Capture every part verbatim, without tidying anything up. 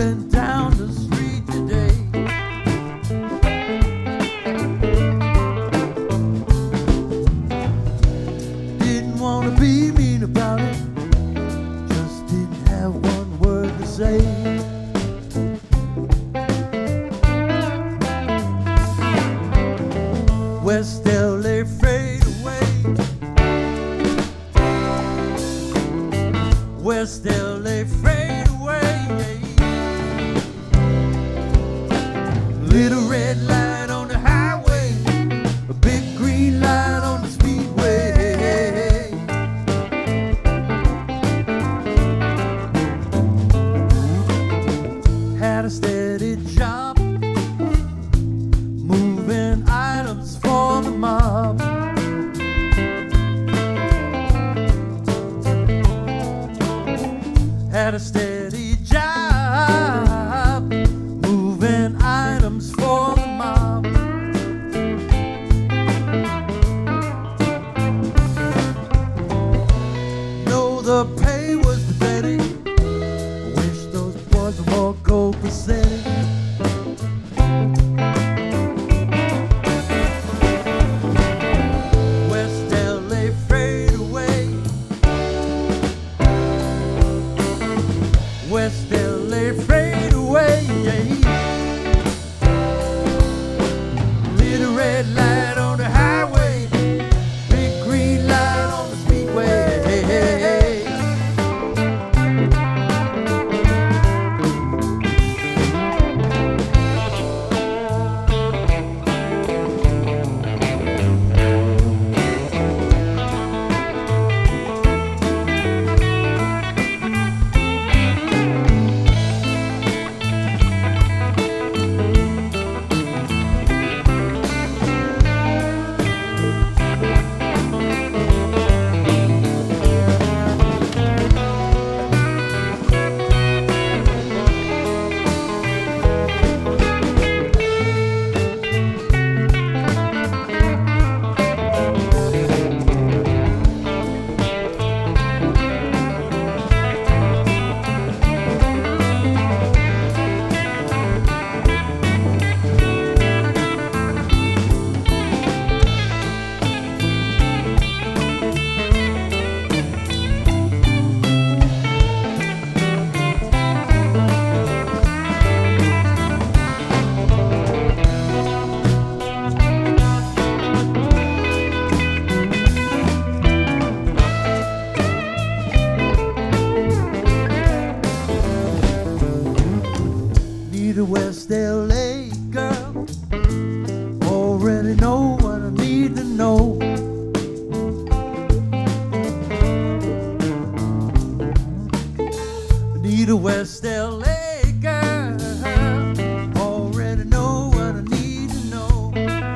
walking down the street today. Didn't want to be mean about it, just didn't have one word to say. West L A fade away. West L A fade away. Little red light on the highway, a big green light on the speedway. Had a steady job, moving items for the mob. Had a steady job, moving items for the mob. Know the pay was pathetic. Wish those boys were more copacetic. West L A fade away. West L A fade away. Little red light on the highway, big green light on the speedway. Need a West L A girl, already know what I need to know. Need a West L A girl, already know what I need to know.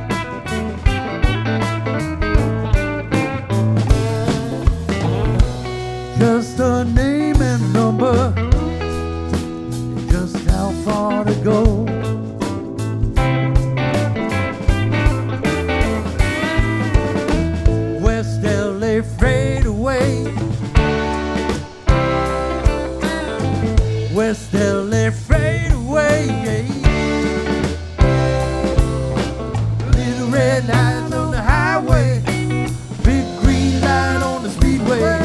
Just a name and number, just how far to go. West L A fade away. West L A fade away. Little red lights on the highway, big green light on the speedway.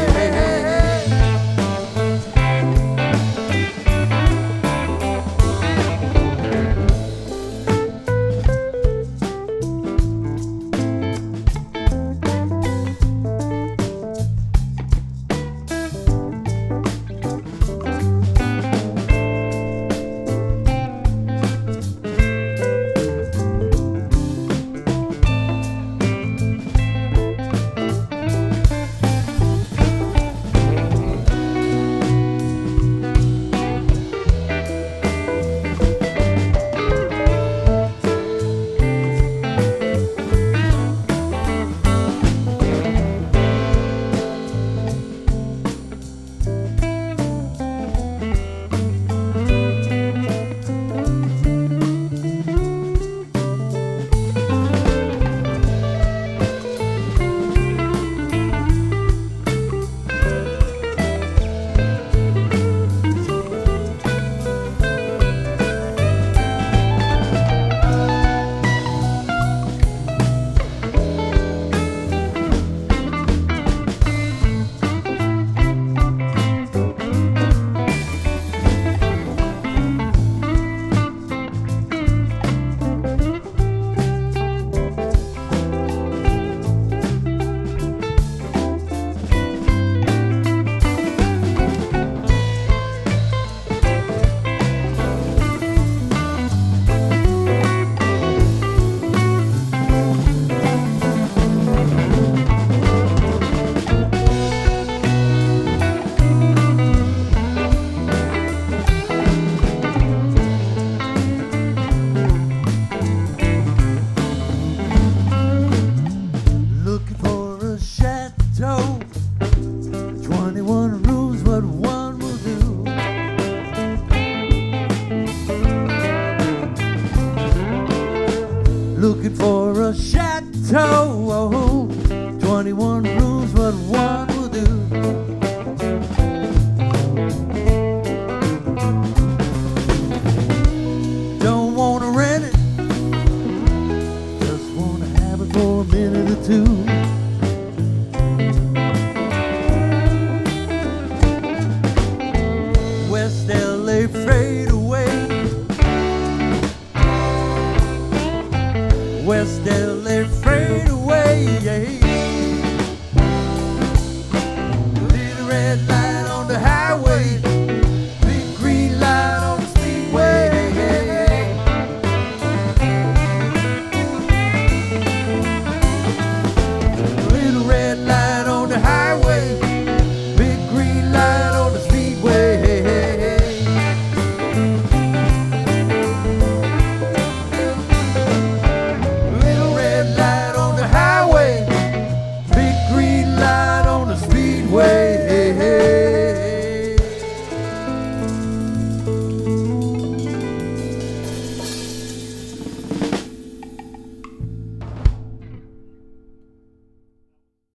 looking for a chateau. Twenty-one rooms, but one will do. Don't wanna rent it, just wanna have it for a minute or two. West L A fade away. West L A